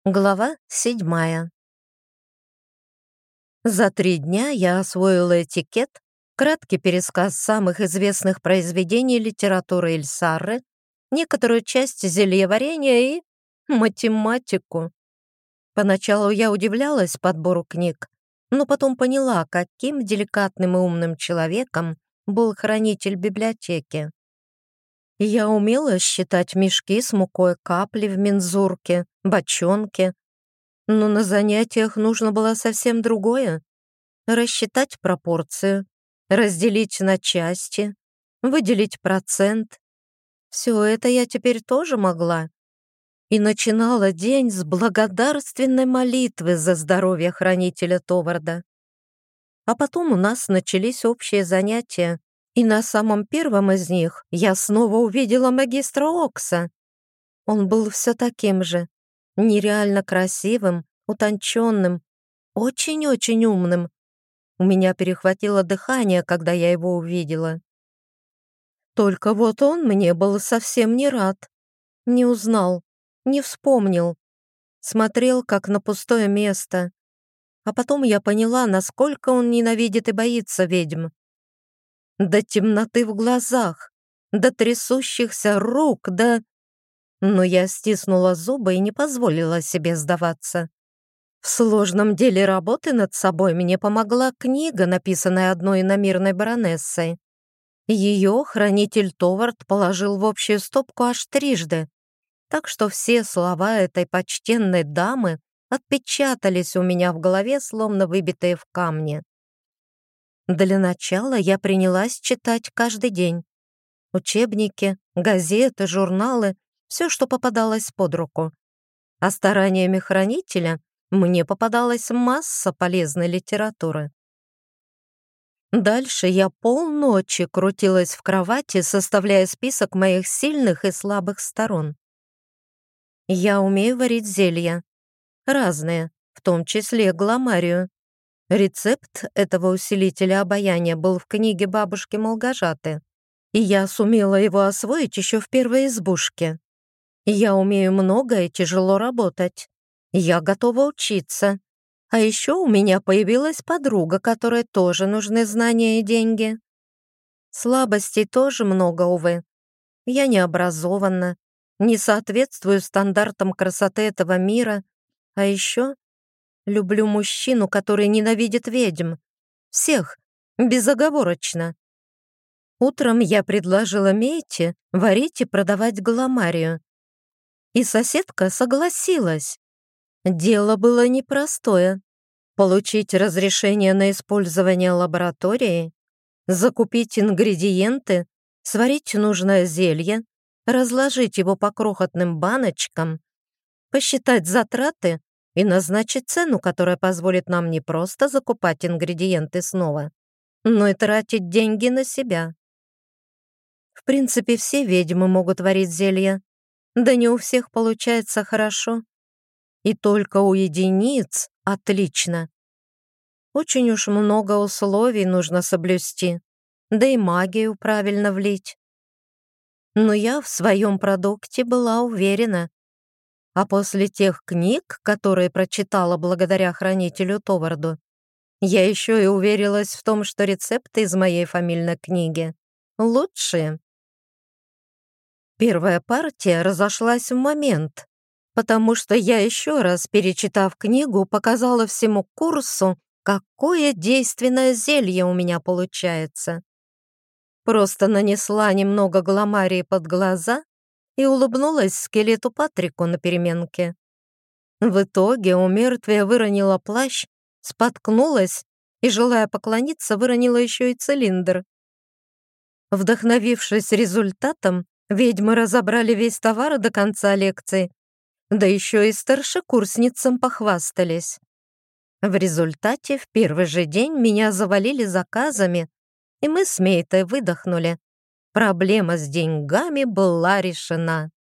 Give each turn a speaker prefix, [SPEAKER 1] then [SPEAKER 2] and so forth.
[SPEAKER 1] Глава 7. За 3 дня я освоила этикет, краткий пересказ самых известных произведений литературы Эльсарры, некоторую часть зельеварения и математику. Поначалу я удивлялась подбору книг, но потом поняла, каким деликатным и умным человеком был хранитель библиотеки. Я умела считать мешки с мукой, капли в мензурке, бочонки, но на занятиях нужно было совсем другое. Рассчитать пропорцию, разделить на части, выделить процент. Все это я теперь тоже могла. И начинала день с благодарственной молитвы за здоровье хранителя Товарда. А потом у нас начались общие занятия, и на самом первом из них я снова увидела магистра Окса. Он был все таким же, нереально красивым, утонченным, очень-очень умным. У меня перехватило дыхание, когда я его увидела. Только вот он мне был совсем не рад. Не узнал, не вспомнил. Смотрел, как на пустое место. А потом я поняла, насколько он ненавидит и боится ведьм. До темноты в глазах, до трясущихся рук, Но я стиснула зубы и не позволила себе сдаваться. В сложном деле работы над собой мне помогла книга, написанная одной иномирной баронессой. Ее хранитель Товард положил в общую стопку аж 3, так что все слова этой почтенной дамы отпечатались у меня в голове, словно выбитые в камне. Для начала я принялась читать каждый день. Учебники, газеты, журналы, все, что попадалось под руку. А стараниями хранителя мне попадалась масса полезной литературы. Дальше я полночи крутилась в кровати, составляя список моих сильных и слабых сторон. Я умею варить зелья. Разные, в том числе гламарию. Рецепт этого усилителя обаяния был в книге бабушки Молгожаты, и я сумела его освоить еще в первой избушке. Я умею много и тяжело работать. Я готова учиться. А еще у меня появилась подруга, которой тоже нужны знания и деньги. Слабостей тоже много, увы. Я не образована, не соответствую стандартам красоты этого мира, а еще люблю мужчину, который ненавидит ведьм. Всех, безоговорочно. Утром я предложила Мейте варить и продавать гламарию. И соседка согласилась. Дело было непростое. Получить разрешение на использование лаборатории, закупить ингредиенты, сварить нужное зелье, разложить его по крохотным баночкам, посчитать затраты и назначить цену, которая позволит нам не просто закупать ингредиенты снова, но и тратить деньги на себя. В принципе, все ведьмы могут варить зелья, да не у всех получается хорошо. И только у единиц отлично. Очень уж много условий нужно соблюсти, да и магию правильно влить. Но я в своем продукте была уверена. А после тех книг, которые прочитала благодаря хранителю Товарду, я еще и уверилась в том, что рецепты из моей фамильной книги лучшие. Первая партия разошлась в момент, потому что я еще раз, перечитав книгу, показала всему курсу, какое действенное зелье у меня получается. Просто нанесла немного гламарии под глаза и улыбнулась скелету Патрику на переменке. В итоге у мертвия выронила плащ, споткнулась и, желая поклониться, выронила еще и цилиндр. Вдохновившись результатом, ведьмы разобрали весь товар до конца лекции, да еще и старшекурсницам похвастались. В результате в первый же день меня завалили заказами, и мы с Мейтой выдохнули. Проблема с деньгами была решена.